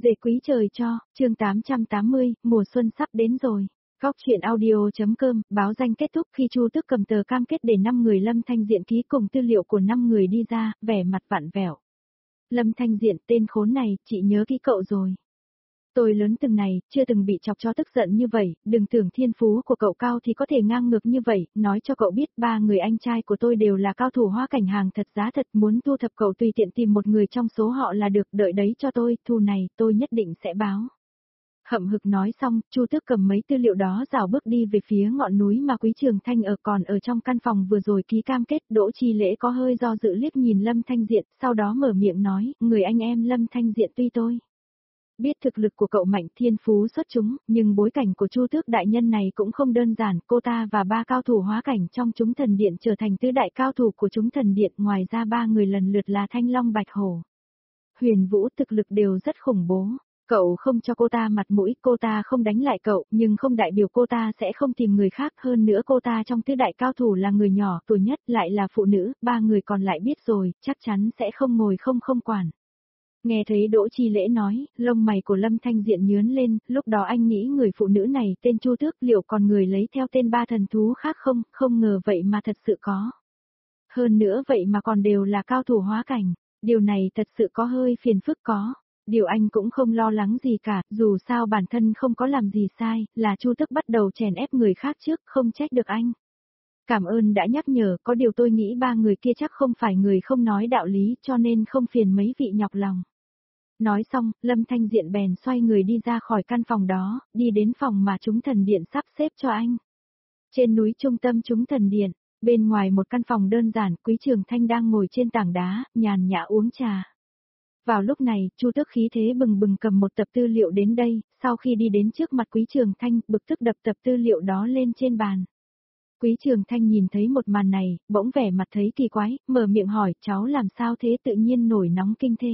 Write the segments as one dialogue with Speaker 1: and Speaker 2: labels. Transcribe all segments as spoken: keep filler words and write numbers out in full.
Speaker 1: Dề quý trời cho, chương tám trăm tám mươi, mùa xuân sắp đến rồi. Góc truyện audio.com, báo danh kết thúc khi Chu Tước cầm tờ cam kết để năm người Lâm Thanh Diện ký cùng tư liệu của năm người đi ra, vẻ mặt vặn vẹo. Lâm Thanh Diện, tên khốn này, chị nhớ kỹ cậu rồi. Tôi lớn từng này, chưa từng bị chọc cho tức giận như vậy, đừng tưởng thiên phú của cậu cao thì có thể ngang ngược như vậy, nói cho cậu biết ba người anh trai của tôi đều là cao thủ hóa cảnh hàng thật giá thật, muốn thu thập cậu tùy tiện tìm một người trong số họ là được, đợi đấy cho tôi, thù này tôi nhất định sẽ báo. Hậm hực nói xong, Chu Tước cầm mấy tư liệu đó rảo bước đi về phía ngọn núi mà Quý Trường Thanh ở, còn ở trong căn phòng vừa rồi ký cam kết. Đỗ Chi Lễ có hơi do dự liếc nhìn Lâm Thanh Diện, sau đó mở miệng nói, người anh em Lâm Thanh Diện tuy tôi biết thực lực của cậu mạnh, thiên phú xuất chúng, nhưng bối cảnh của Chu Tước đại nhân này cũng không đơn giản, cô ta và ba cao thủ hóa cảnh trong chúng thần điện trở thành tứ đại cao thủ của chúng thần điện, ngoài ra ba người lần lượt là Thanh Long Bạch Hổ, Huyền Vũ, thực lực đều rất khủng bố. Cậu không cho cô ta mặt mũi, cô ta không đánh lại cậu, nhưng không đại biểu cô ta sẽ không tìm người khác, hơn nữa cô ta trong tứ đại cao thủ là người nhỏ tuổi nhất, lại là phụ nữ, ba người còn lại biết rồi, chắc chắn sẽ không ngồi không không quản. Nghe thấy Đỗ Chi Lễ nói, lông mày của Lâm Thanh Diện nhướng lên, lúc đó anh nghĩ người phụ nữ này tên Chu Tước, liệu còn người lấy theo tên ba thần thú khác không, không ngờ vậy mà thật sự có. Hơn nữa vậy mà còn đều là cao thủ hóa cảnh, điều này thật sự có hơi phiền phức có. Điều anh cũng không lo lắng gì cả, dù sao bản thân không có làm gì sai, là Chu Tước bắt đầu chèn ép người khác trước, không trách được anh. Cảm ơn đã nhắc nhở, có điều tôi nghĩ ba người kia chắc không phải người không nói đạo lý, cho nên không phiền mấy vị nhọc lòng. Nói xong, Lâm Thanh Diện bèn xoay người đi ra khỏi căn phòng đó, đi đến phòng mà chúng thần điện sắp xếp cho anh. Trên núi trung tâm chúng thần điện, bên ngoài một căn phòng đơn giản, Quý Trường Thanh đang ngồi trên tảng đá, nhàn nhã uống trà. Vào lúc này, Chu Tước khí thế bừng bừng cầm một tập tư liệu đến đây, sau khi đi đến trước mặt Quý Trường Thanh, bực tức đập tập tư liệu đó lên trên bàn. Quý Trường Thanh nhìn thấy một màn này, bỗng vẻ mặt thấy kỳ quái, mở miệng hỏi, cháu làm sao thế, tự nhiên nổi nóng kinh thế.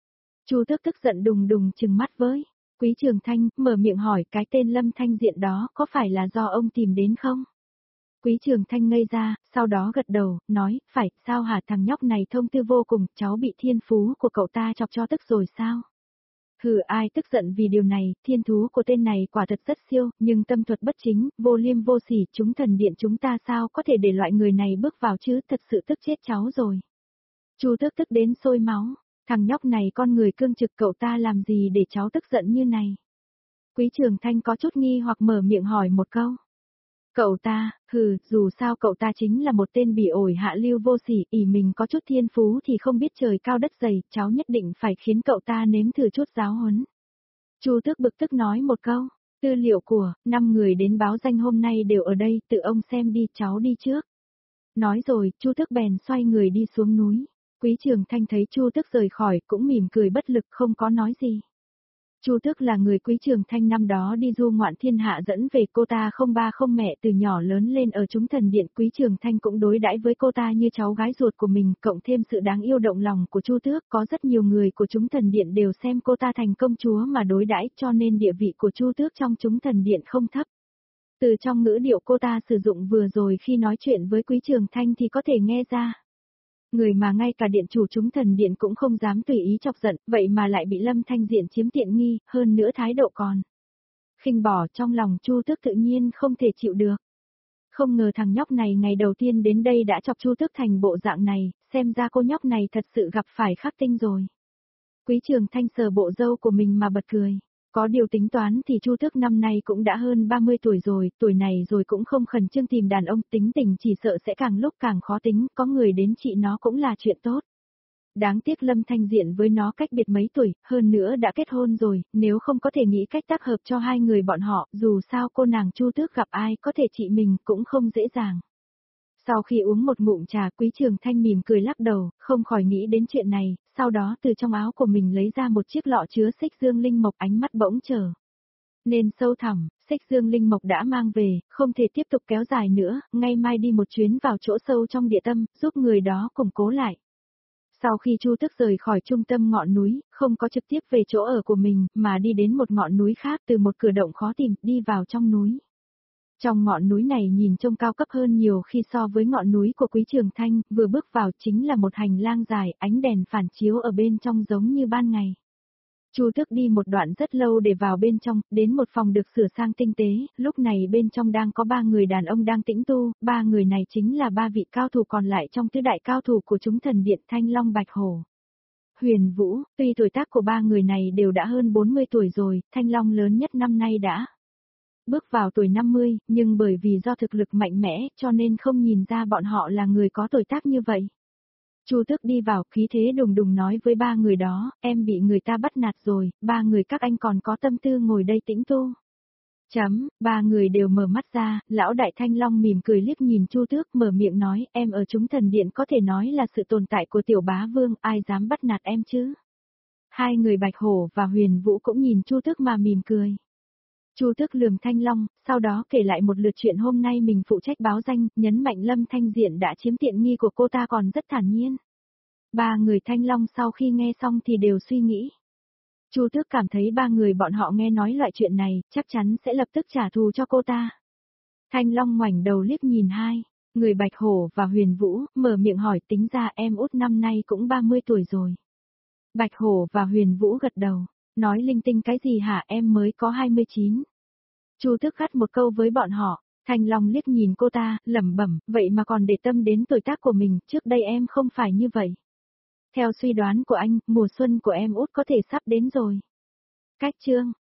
Speaker 1: Chu Tước tức giận đùng đùng trừng mắt với Quý Trường Thanh, mở miệng hỏi, cái tên Lâm Thanh Diện đó có phải là do ông tìm đến không? Quý Trường Thanh ngây ra, sau đó gật đầu, nói, phải, sao hả, thằng nhóc này thông tư vô cùng, cháu bị thiên phú của cậu ta chọc cho tức rồi sao? Hừ, ai tức giận vì điều này, thiên thú của tên này quả thật rất siêu, nhưng tâm thuật bất chính, vô liêm vô sỉ, chúng thần điện chúng ta sao có thể để loại người này bước vào chứ, thật sự tức chết cháu rồi. Chu Tước tức đến sôi máu, thằng nhóc này con người cương trực, cậu ta làm gì để cháu tức giận như này? Quý Trường Thanh có chút nghi hoặc mở miệng hỏi một câu. Cậu ta, hừ, dù sao cậu ta chính là một tên bỉ ổi hạ lưu vô sỉ, ỷ mình có chút thiên phú thì không biết trời cao đất dày, cháu nhất định phải khiến cậu ta nếm thử chút giáo huấn. Chu Tước bực tức nói một câu, tư liệu của, năm người đến báo danh hôm nay đều ở đây, tự ông xem đi, cháu đi trước. Nói rồi, Chu Tước bèn xoay người đi xuống núi. Quý Trường Thanh thấy Chu Tước rời khỏi, cũng mỉm cười bất lực không có nói gì. Chu Tước là người Quý Trường Thanh năm đó đi du ngoạn thiên hạ dẫn về, cô ta không ba không mẹ, từ nhỏ lớn lên ở chúng thần điện, Quý Trường Thanh cũng đối đãi với cô ta như cháu gái ruột của mình, cộng thêm sự đáng yêu động lòng của Chu Tước, có rất nhiều người của chúng thần điện đều xem cô ta thành công chúa mà đối đãi, cho nên địa vị của Chu Tước trong chúng thần điện không thấp. Từ trong ngữ điệu cô ta sử dụng vừa rồi khi nói chuyện với Quý Trường Thanh thì có thể nghe ra. Người mà ngay cả điện chủ chúng thần điện cũng không dám tùy ý chọc giận, vậy mà lại bị Lâm Thanh Diện chiếm tiện nghi, hơn nữa thái độ còn khinh bỏ, trong lòng Chu Tước tự nhiên không thể chịu được. Không ngờ thằng nhóc này ngày đầu tiên đến đây đã chọc Chu Tước thành bộ dạng này, xem ra cô nhóc này thật sự gặp phải khắc tinh rồi. Quý Trường Thanh sờ bộ râu của mình mà bật cười. Có điều tính toán thì Chu Tước năm nay cũng đã hơn ba mươi tuổi rồi, tuổi này rồi cũng không khẩn trương tìm đàn ông, tính tình chỉ sợ sẽ càng lúc càng khó tính, có người đến chị nó cũng là chuyện tốt. Đáng tiếc Lâm Thanh Diện với nó cách biệt mấy tuổi, hơn nữa đã kết hôn rồi, nếu không có thể nghĩ cách tác hợp cho hai người bọn họ, dù sao cô nàng Chu Tước gặp ai có thể trị mình cũng không dễ dàng. Sau khi uống một ngụm trà, Quý Trường Thanh mỉm cười lắc đầu, không khỏi nghĩ đến chuyện này, sau đó từ trong áo của mình lấy ra một chiếc lọ chứa xích dương linh mộc, ánh mắt bỗng trở nên sâu thẳm, xích dương linh mộc đã mang về, không thể tiếp tục kéo dài nữa, ngay mai đi một chuyến vào chỗ sâu trong địa tâm, giúp người đó củng cố lại. Sau khi Chu Tước rời khỏi trung tâm ngọn núi, không có trực tiếp về chỗ ở của mình, mà đi đến một ngọn núi khác, từ một cửa động khó tìm, đi vào trong núi. Trong ngọn núi này nhìn trông cao cấp hơn nhiều khi so với ngọn núi của Quý Trường Thanh, vừa bước vào chính là một hành lang dài, ánh đèn phản chiếu ở bên trong giống như ban ngày. Chu Tước đi một đoạn rất lâu để vào bên trong, đến một phòng được sửa sang tinh tế, lúc này bên trong đang có ba người đàn ông đang tĩnh tu, ba người này chính là ba vị cao thủ còn lại trong tứ đại cao thủ của chúng thần điện Thanh Long Bạch Hổ. Huyền Vũ, tuy tuổi tác của ba người này đều đã hơn bốn mươi tuổi rồi, Thanh Long lớn nhất năm nay đã bước vào tuổi năm mươi, nhưng bởi vì do thực lực mạnh mẽ cho nên không nhìn ra bọn họ là người có tuổi tác như vậy. Chu Tước đi vào khí thế đùng đùng nói với ba người đó, em bị người ta bắt nạt rồi, ba người các anh còn có tâm tư ngồi đây tĩnh tu. Chấm, ba người đều mở mắt ra, lão đại Thanh Long mỉm cười liếc nhìn Chu Tước mở miệng nói, em ở chúng thần điện có thể nói là sự tồn tại của tiểu bá vương, ai dám bắt nạt em chứ. Hai người Bạch Hổ và Huyền Vũ cũng nhìn Chu Tước mà mỉm cười. Chu Tước lườm Thanh Long, sau đó kể lại một lượt chuyện hôm nay mình phụ trách báo danh, nhấn mạnh Lâm Thanh Diện đã chiếm tiện nghi của cô ta còn rất thản nhiên. Ba người Thanh Long sau khi nghe xong thì đều suy nghĩ. Chu Tước cảm thấy ba người bọn họ nghe nói loại chuyện này, chắc chắn sẽ lập tức trả thù cho cô ta. Thanh Long ngoảnh đầu liếc nhìn hai, người Bạch Hổ và Huyền Vũ, mở miệng hỏi tính ra em út năm nay cũng ba mươi tuổi rồi. Bạch Hổ và Huyền Vũ gật đầu, nói linh tinh cái gì hả em mới có hai mươi chín. Chu Tước gắt một câu với bọn họ, Thanh Long liếc nhìn cô ta, lẩm bẩm, vậy mà còn để tâm đến tuổi tác của mình, trước đây em không phải như vậy. Theo suy đoán của anh, mùa xuân của em út có thể sắp đến rồi. Cách chương